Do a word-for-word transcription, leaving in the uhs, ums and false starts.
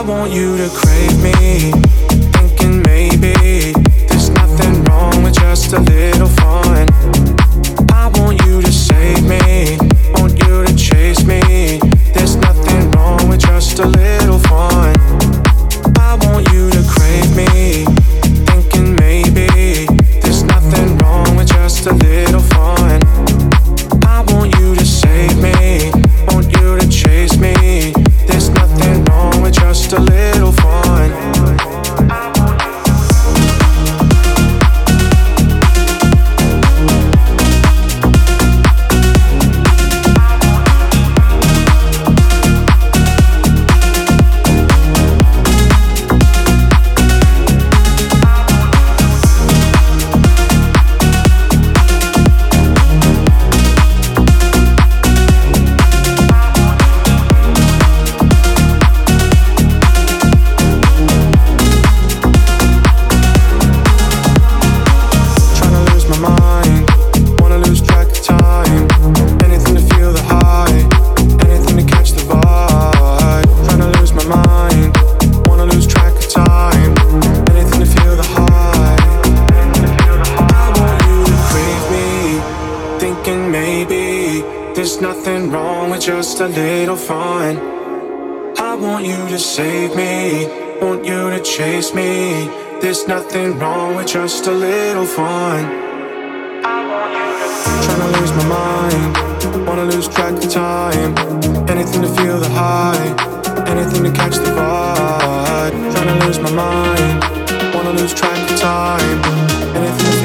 want you to crave me, thinking maybe there's nothing wrong with just a little fun. I want you to save me, want you to chase me. There's nothing wrong with just a little fun. I want you to crave me, thinking maybe there's nothing wrong with just a little fun. I want you to save me, want you to chase me. There's nothing wrong with just a little fun. There's nothing wrong with just a little fun. I want you to save me, want you to chase me. There's nothing wrong with just a little fun. I want you to trying to lose my mind, wanna lose track of time. Anything to feel the high, anything to catch the vibe. Trying to lose my mind, wanna lose track of time. Anything to